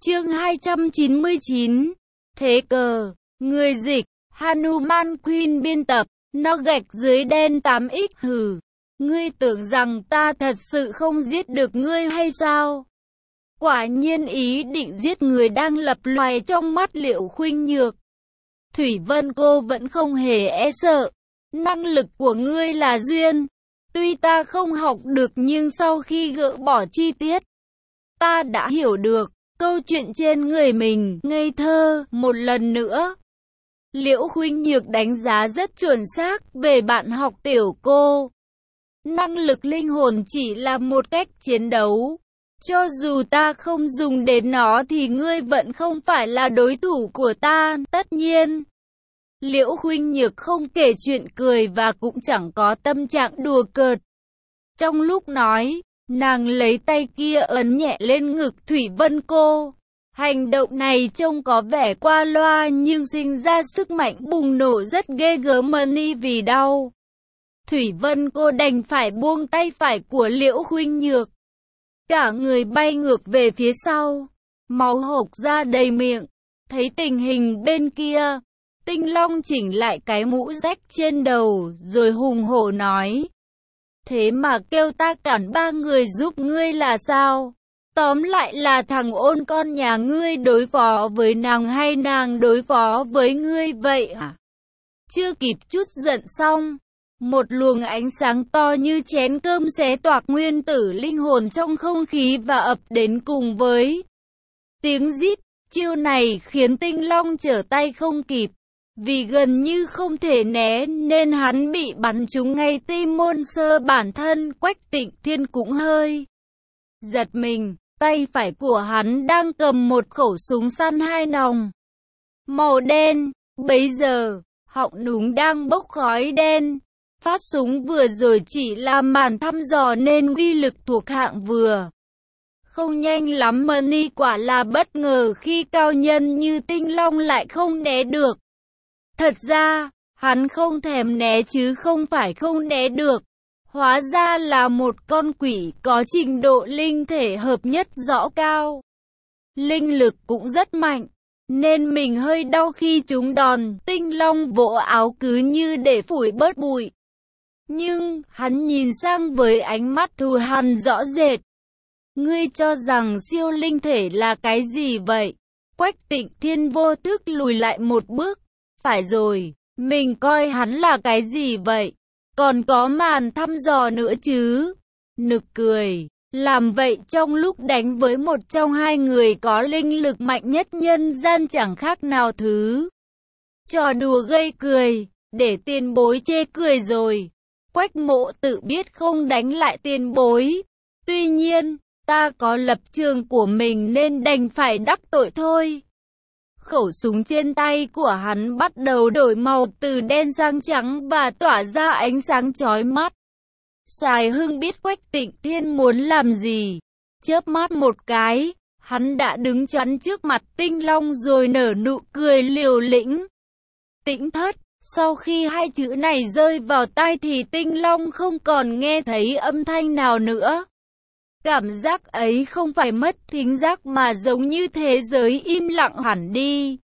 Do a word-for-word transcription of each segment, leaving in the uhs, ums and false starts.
Chương hai trăm chín mươi chín. Thế cờ. Người dịch. Hanuman Queen biên tập. Nó gạch dưới đen tám x. Hừ. Ngươi tưởng rằng ta thật sự không giết được ngươi hay sao? Quả nhiên ý định giết người đang lập loè trong mắt Liệu Khuynh Nhược. Thủy Vân cô vẫn không hề e sợ. Năng lực của ngươi là duyên. Tuy ta không học được nhưng sau khi gỡ bỏ chi tiết, ta đã hiểu được câu chuyện trên người mình. Ngây thơ, một lần nữa. Liễu Khuynh Nhược đánh giá rất chuẩn xác về bạn học tiểu cô. Năng lực linh hồn chỉ là một cách chiến đấu. Cho dù ta không dùng đến nó thì ngươi vẫn không phải là đối thủ của ta, tất nhiên. Liễu Khuynh Nhược không kể chuyện cười và cũng chẳng có tâm trạng đùa cợt. Trong lúc nói, nàng lấy tay kia ấn nhẹ lên ngực Thủy Vân cô. Hành động này trông có vẻ qua loa nhưng sinh ra sức mạnh bùng nổ rất ghê gớm ni vì đau. Thủy Vân cô đành phải buông tay phải của Liễu Khuynh Nhược. Cả người bay ngược về phía sau, máu hộc ra đầy miệng. Thấy tình hình bên kia, Tinh Long chỉnh lại cái mũ rách trên đầu rồi hùng hổ nói: thế mà kêu ta cản ba người giúp ngươi là sao? Tóm lại là thằng ôn con nhà ngươi đối phó với nàng hay nàng đối phó với ngươi vậy hả? Chưa kịp chút giận xong, một luồng ánh sáng to như chén cơm xé toạc nguyên tử linh hồn trong không khí và ập đến cùng với tiếng rít. Chiêu này khiến Tinh Long trở tay không kịp. Vì gần như không thể né nên hắn bị bắn trúng ngay tim môn sơ bản thân. Quách Tịnh Thiên cũng hơi giật mình. Tay phải của hắn đang cầm một khẩu súng săn hai nòng màu đen. Bấy giờ, họng núng đang bốc khói đen. Phát súng vừa rồi chỉ là màn thăm dò nên uy lực thuộc hạng vừa. Không nhanh lắm Money quả là bất ngờ khi cao nhân như Tinh Long lại không né được. Thật ra, hắn không thèm né chứ không phải không né được. Hóa ra là một con quỷ có trình độ linh thể hợp nhất rõ cao. Linh lực cũng rất mạnh, nên mình hơi đau khi trúng đòn. Tinh Long vỗ áo cứ như để phủi bớt bụi. Nhưng, hắn nhìn sang với ánh mắt thù hằn rõ rệt. Ngươi cho rằng siêu linh thể là cái gì vậy? Quách Tịnh Thiên vô thức lùi lại một bước. Phải rồi, mình coi hắn là cái gì vậy? Còn có màn thăm dò nữa chứ? Nực cười. Làm vậy trong lúc đánh với một trong hai người có linh lực mạnh nhất nhân gian chẳng khác nào thứ trò đùa gây cười, để tiền bối chê cười rồi. Quách Mộ tự biết không đánh lại tiền bối. Tuy nhiên, ta có lập trường của mình nên đành phải đắc tội thôi. Khẩu súng trên tay của hắn bắt đầu đổi màu từ đen sang trắng và tỏa ra ánh sáng chói mắt. Sài Hưng biết Quách Tịnh Thiên muốn làm gì. Chớp mắt một cái, hắn đã đứng chắn trước mặt Tinh Long rồi nở nụ cười liều lĩnh. Tĩnh thất. Sau khi hai chữ này rơi vào tai thì Tinh Long không còn nghe thấy âm thanh nào nữa. Cảm giác ấy không phải mất thính giác mà giống như thế giới im lặng hẳn đi.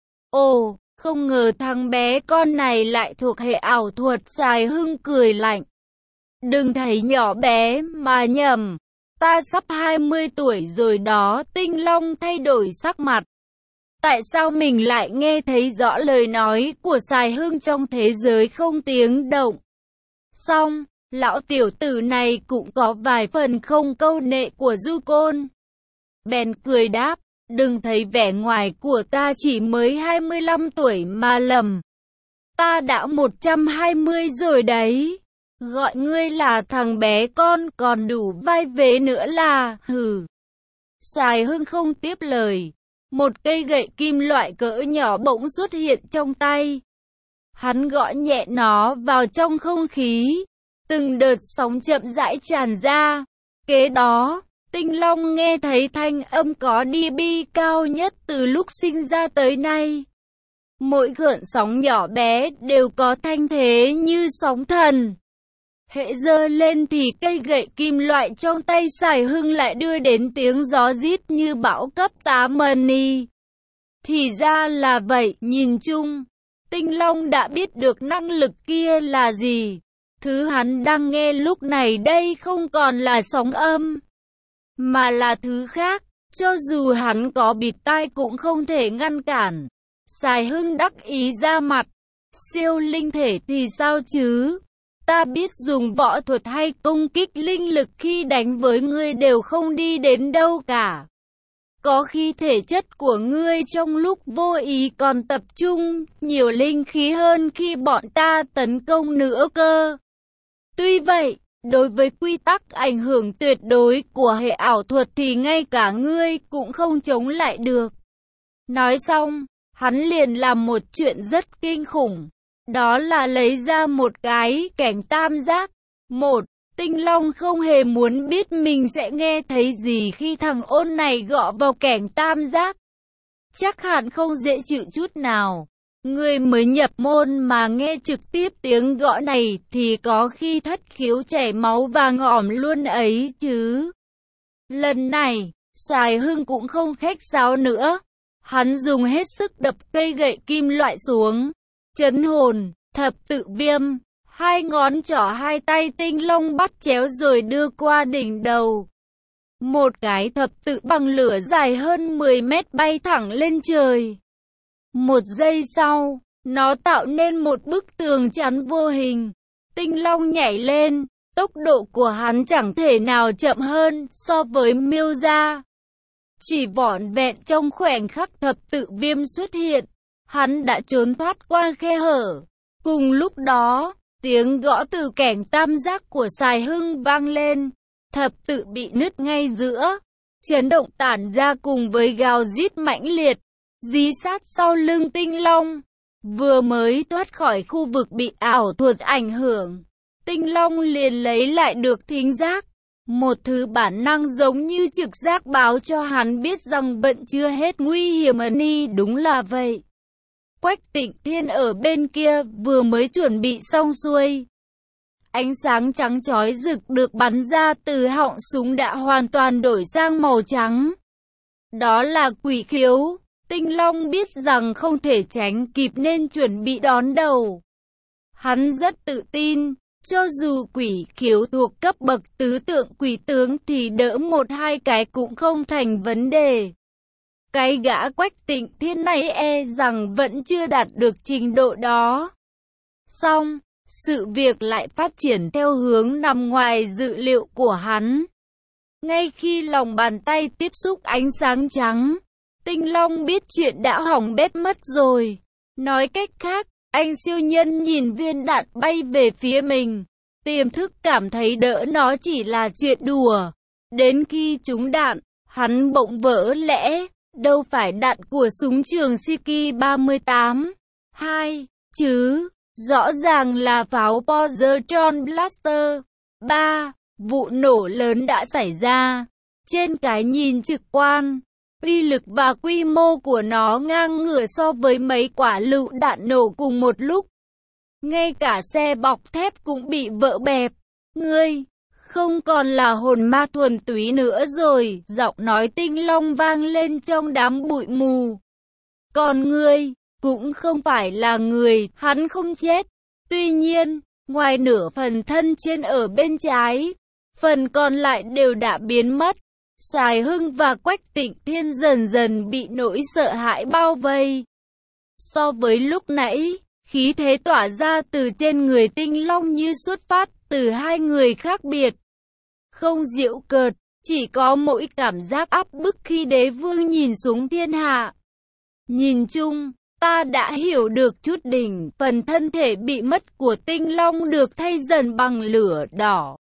Ồ, không ngờ thằng bé con này lại thuộc hệ ảo thuật. Sài Hưng cười lạnh. Đừng thấy nhỏ bé mà nhầm. Ta sắp hai mươi tuổi rồi đó. Tinh Long thay đổi sắc mặt. Tại sao mình lại nghe thấy rõ lời nói của Sài Hưng trong thế giới không tiếng động? Xong, lão tiểu tử này cũng có vài phần không câu nệ của Du Côn. Bèn cười đáp, đừng thấy vẻ ngoài của ta chỉ mới hai mươi lăm tuổi mà lầm. Ta đã một trăm hai mươi rồi đấy. Gọi ngươi là thằng bé con còn đủ vai vế nữa là, hừ. Sài Hưng không tiếp lời. Một cây gậy kim loại cỡ nhỏ bỗng xuất hiện trong tay. Hắn gõ nhẹ nó vào trong không khí. Từng đợt sóng chậm rãi tràn ra. Kế đó, Tinh Long nghe thấy thanh âm có đê bê cao nhất từ lúc sinh ra tới nay. Mỗi gợn sóng nhỏ bé đều có thanh thế như sóng thần. Hễ giơ lên thì cây gậy kim loại trong tay Sài Hưng lại đưa đến tiếng gió rít như bão cấp tám mani. Thì ra là vậy, nhìn chung, Tinh Long đã biết được năng lực kia là gì. Thứ hắn đang nghe lúc này đây không còn là sóng âm, mà là thứ khác. Cho dù hắn có bịt tai cũng không thể ngăn cản. Sài Hưng đắc ý ra mặt. Siêu linh thể thì sao chứ? Ta biết dùng võ thuật hay công kích linh lực khi đánh với ngươi đều không đi đến đâu cả. Có khi thể chất của ngươi trong lúc vô ý còn tập trung nhiều linh khí hơn khi bọn ta tấn công nữa cơ. Tuy vậy, đối với quy tắc ảnh hưởng tuyệt đối của hệ ảo thuật thì ngay cả ngươi cũng không chống lại được. Nói xong, hắn liền làm một chuyện rất kinh khủng. Đó là lấy ra một cái kẻng tam giác. Một, Tinh Long không hề muốn biết mình sẽ nghe thấy gì khi thằng ôn này gõ vào kẻng tam giác. Chắc hẳn không dễ chịu chút nào. Người mới nhập môn mà nghe trực tiếp tiếng gõ này thì có khi thất khiếu chảy máu và ngỏm luôn ấy chứ. Lần này, Sài Hưng cũng không khách sáo nữa. Hắn dùng hết sức đập cây gậy kim loại xuống. Chấn hồn, thập tự viêm, hai ngón trỏ hai tay Tinh Long bắt chéo rồi đưa qua đỉnh đầu. Một cái thập tự bằng lửa dài hơn mười mét bay thẳng lên trời. Một giây sau, nó tạo nên một bức tường chắn vô hình. Tinh Long nhảy lên, tốc độ của hắn chẳng thể nào chậm hơn so với Miêu Gia. Chỉ vỏn vẹn trong khoảnh khắc thập tự viêm xuất hiện, hắn đã trốn thoát qua khe hở. Cùng lúc đó, tiếng gõ từ kẻng tam giác của Sài Hưng vang lên, thập tự bị nứt ngay giữa. Chấn động tản ra cùng với gào rít mãnh liệt, dí sát sau lưng Tinh Long. Vừa mới thoát khỏi khu vực bị ảo thuật ảnh hưởng, Tinh Long liền lấy lại được thính giác. Một thứ bản năng giống như trực giác báo cho hắn biết rằng vẫn chưa hết nguy hiểm ni đúng là vậy. Quách Tịnh Thiên ở bên kia vừa mới chuẩn bị xong xuôi. Ánh sáng trắng chói rực được bắn ra từ họng súng đã hoàn toàn đổi sang màu trắng. Đó là quỷ khiếu. Tinh Long biết rằng không thể tránh kịp nên chuẩn bị đón đầu. Hắn rất tự tin, cho dù quỷ khiếu thuộc cấp bậc tứ tượng quỷ tướng thì đỡ một hai cái cũng không thành vấn đề. Cái gã Quách Tịnh Thiên này e rằng vẫn chưa đạt được trình độ đó. Xong, sự việc lại phát triển theo hướng nằm ngoài dự liệu của hắn. Ngay khi lòng bàn tay tiếp xúc ánh sáng trắng, Tinh Long biết chuyện đã hỏng bét mất rồi. Nói cách khác, anh siêu nhân nhìn viên đạn bay về phía mình, tiềm thức cảm thấy đỡ nó chỉ là chuyện đùa. Đến khi trúng đạn, hắn bỗng vỡ lẽ, đâu phải đạn của súng trường Siki ba mươi tám hai, chứ, rõ ràng là pháo Positron Blaster. ba. Vụ nổ lớn đã xảy ra. Trên cái nhìn trực quan, uy lực và quy mô của nó ngang ngửa so với mấy quả lựu đạn nổ cùng một lúc. Ngay cả xe bọc thép cũng bị vỡ bẹp. Ngươi, không còn là hồn ma thuần túy nữa rồi, giọng nói Tinh Long vang lên trong đám bụi mù. Còn ngươi, cũng không phải là người, hắn không chết. Tuy nhiên, ngoài nửa phần thân trên ở bên trái, phần còn lại đều đã biến mất. Sài Hưng và Quách Tịnh Thiên dần dần bị nỗi sợ hãi bao vây. So với lúc nãy, khí thế tỏa ra từ trên người Tinh Long như xuất phát từ hai người khác biệt. Không giễu cợt, chỉ có mỗi cảm giác áp bức khi đế vương nhìn xuống thiên hạ. Nhìn chung, ta đã hiểu được chút đỉnh, phần thân thể bị mất của Tinh Long được thay dần bằng lửa đỏ.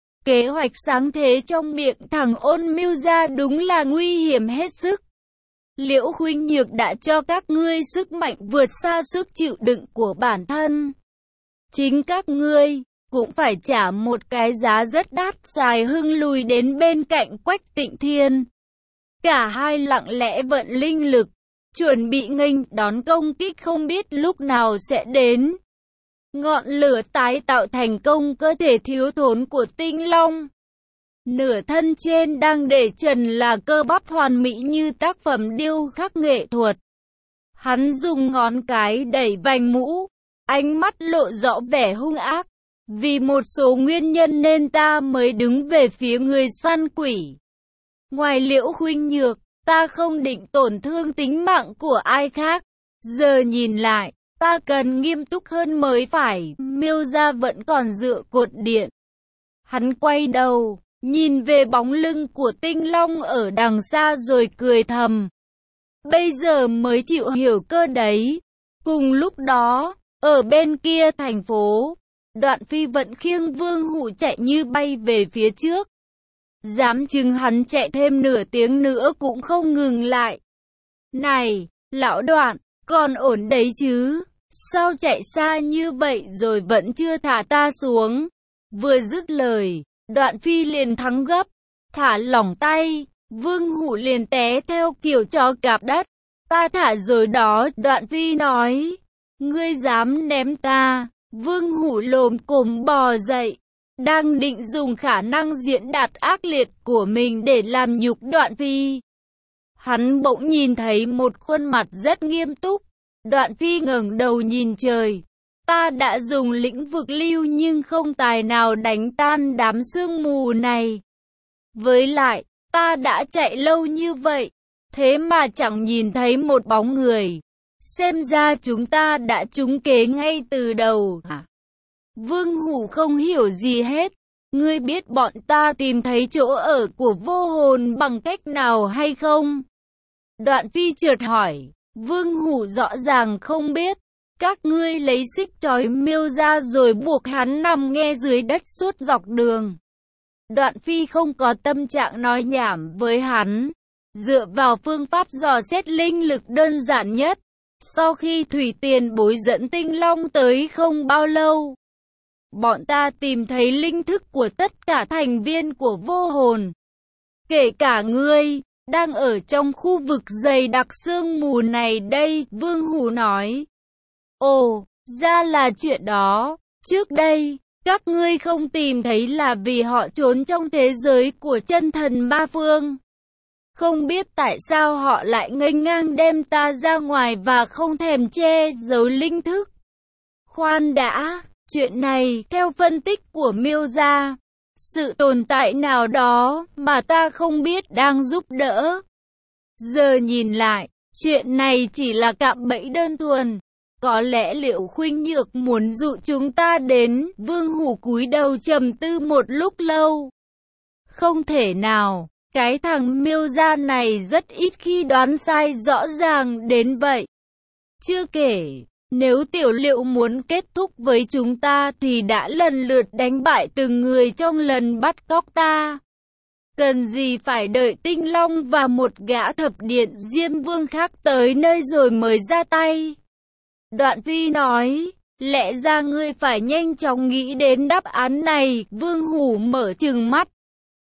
Kế hoạch sáng thế trong miệng thằng Ôn Mưu ra đúng là nguy hiểm hết sức. Liễu Khuynh Nhược đã cho các ngươi sức mạnh vượt xa sức chịu đựng của bản thân. Chính các ngươi cũng phải trả một cái giá rất đắt. Sài Hưng lùi đến bên cạnh Quách Tịnh Thiên. Cả hai lặng lẽ vận linh lực, chuẩn bị nghênh đón công kích không biết lúc nào sẽ đến. ngọn lửa tái tạo thành công cơ thể thiếu thốn của tinh long. Nửa thân trên đang để trần là cơ bắp hoàn mỹ như tác phẩm điêu khắc nghệ thuật. Hắn dùng ngón cái đẩy vành mũ, ánh mắt lộ rõ vẻ hung ác. Vì một số nguyên nhân nên ta mới đứng về phía người săn quỷ. Ngoài Liễu Khuynh Nhược, ta không định tổn thương tính mạng của ai khác. Giờ nhìn lại, ta cần nghiêm túc hơn mới phải. Miêu gia vẫn còn dựa cột điện. Hắn quay đầu, nhìn về bóng lưng của Tinh Long ở đằng xa rồi cười thầm. Bây giờ mới chịu hiểu cơ đấy. Cùng lúc đó, ở bên kia thành phố, Đoạn Phi vẫn khiêng Vương Hủ chạy như bay về phía trước. Dám chừng hắn chạy thêm nửa tiếng nữa cũng không ngừng lại. Này, lão Đoạn, còn ổn đấy chứ? Sao chạy xa như vậy rồi vẫn chưa thả ta xuống? Vừa dứt lời, Đoạn Phi liền thắng gấp, thả lỏng tay, Vương Hủ liền té theo kiểu chó cạp đất. Ta thả rồi đó, Đoạn Phi nói. Ngươi dám ném ta? Vương Hủ lồm cồm bò dậy, đang định dùng khả năng diễn đạt ác liệt của mình để làm nhục Đoạn Phi. Hắn bỗng nhìn thấy một khuôn mặt rất nghiêm túc. Đoạn Phi ngẩng đầu nhìn trời. Ta đã dùng lĩnh vực lưu nhưng không tài nào đánh tan đám sương mù này. Với lại, ta đã chạy lâu như vậy, thế mà chẳng nhìn thấy một bóng người. Xem ra chúng ta đã trúng kế ngay từ đầu. Vương Hủ không hiểu gì hết. Ngươi biết bọn ta tìm thấy chỗ ở của vô hồn bằng cách nào hay không? Đoạn Phi chợt hỏi. Vương Hủ rõ ràng không biết. Các ngươi lấy xích trói Miêu ra rồi buộc hắn nằm nghe dưới đất suốt dọc đường. Đoạn Phi không có tâm trạng nói nhảm với hắn. Dựa vào phương pháp dò xét linh lực đơn giản nhất, sau khi Thủy Tiền Bối dẫn Tinh Long tới không bao lâu, bọn ta tìm thấy linh thức của tất cả thành viên của vô hồn. Kể cả ngươi, đang ở trong khu vực dày đặc sương mù này đây, Vương Hủ nói. Ồ, ra là chuyện đó. Trước đây, các ngươi không tìm thấy là vì họ trốn trong thế giới của chân thần ma phương. Không biết tại sao họ lại nghênh ngang đem ta ra ngoài và không thèm che giấu linh thức. Khoan đã, chuyện này theo phân tích của Miêu gia, sự tồn tại nào đó mà ta không biết đang giúp đỡ. Giờ nhìn lại, chuyện này chỉ là cạm bẫy đơn thuần. Có lẽ Liễu Khuynh Nhược muốn dụ chúng ta đến. Vương Hủ cúi đầu trầm tư một lúc lâu. Không thể nào, cái thằng Miêu gia này rất ít khi đoán sai rõ ràng đến vậy. Chưa kể, nếu Tiểu Liễu muốn kết thúc với chúng ta thì đã lần lượt đánh bại từng người trong lần bắt cóc ta. Cần gì phải đợi Tinh Long và một gã thập điện Diêm Vương khác tới nơi rồi mới ra tay. Đoạn Phi nói, lẽ ra ngươi phải nhanh chóng nghĩ đến đáp án này. Vương Hủ mở trừng mắt.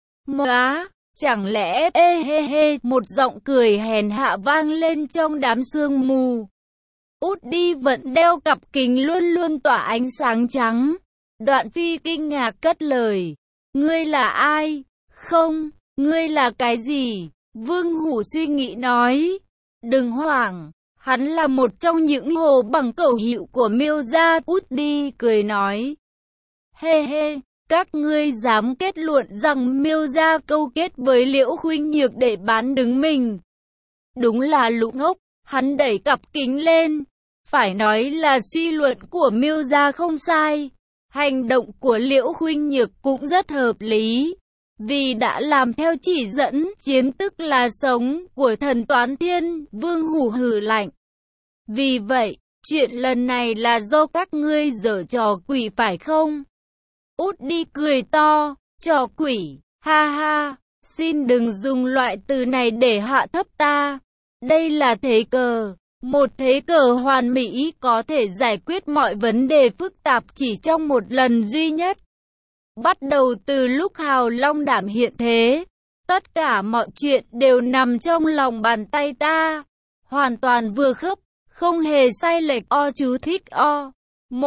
Móa, chẳng lẽ, ê hê hê, một giọng cười hèn hạ vang lên trong đám sương mù. Út đi vẫn đeo cặp kính luôn luôn tỏa ánh sáng trắng. Đoạn Phi kinh ngạc cất lời, ngươi là ai? Không, ngươi là cái gì? Vương Hủ suy nghĩ nói, đừng hoảng. Hắn là một trong những hồ bằng cẩu hiệu của Miêu gia. Út đi cười nói, hê hê, các ngươi dám kết luận rằng Miêu gia câu kết với Liễu Khuynh Nhược để bán đứng mình. Đúng là lũ ngốc. Hắn đẩy cặp kính lên. Phải nói là suy luận của Miêu gia không sai. Hành động của Liễu Khuynh Nhược cũng rất hợp lý. Vì đã làm theo chỉ dẫn, chiến tức là sống, của thần Toán Thiên. Vương Hủ hừ lạnh. Vì vậy, chuyện lần này là do các ngươi giở trò quỷ phải không? Út đi cười to, trò quỷ, ha ha, xin đừng dùng loại từ này để hạ thấp ta. Đây là thế cờ, một thế cờ hoàn mỹ có thể giải quyết mọi vấn đề phức tạp chỉ trong một lần duy nhất. Bắt đầu từ lúc Hào Long Đảm hiện thế, tất cả mọi chuyện đều nằm trong lòng bàn tay ta, hoàn toàn vừa khớp. Không hề sai lệch. O chú thích O. một.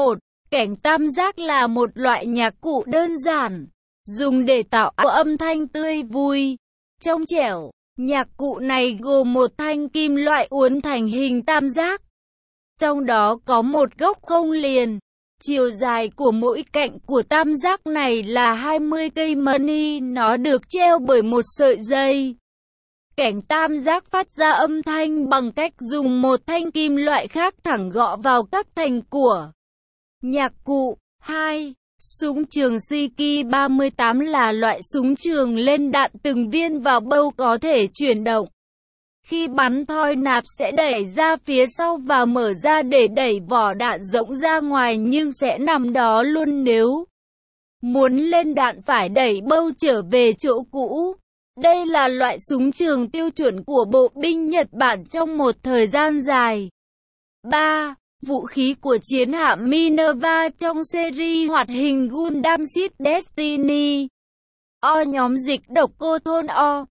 Kẻng tam giác là một loại nhạc cụ đơn giản, dùng để tạo âm thanh tươi vui, trong trẻo. Nhạc cụ này gồm một thanh kim loại uốn thành hình tam giác. Trong đó có một gốc không liền. Chiều dài của mỗi cạnh của tam giác này là hai mươi cây money, nó được treo bởi một sợi dây. Kẻng tam giác phát ra âm thanh bằng cách dùng một thanh kim loại khác thẳng gõ vào các thành của nhạc cụ. hai. Súng trường Siki ba mươi tám là loại súng trường lên đạn từng viên vào bâu có thể chuyển động. Khi bắn thoi nạp sẽ đẩy ra phía sau và mở ra để đẩy vỏ đạn rỗng ra ngoài nhưng sẽ nằm đó luôn nếu muốn lên đạn phải đẩy bâu trở về chỗ cũ. Đây là loại súng trường tiêu chuẩn của bộ binh Nhật Bản trong một thời gian dài. ba. Vũ khí của chiến hạm Minerva trong series hoạt hình Gundam Seed Destiny. O. Nhóm dịch độc Coton O.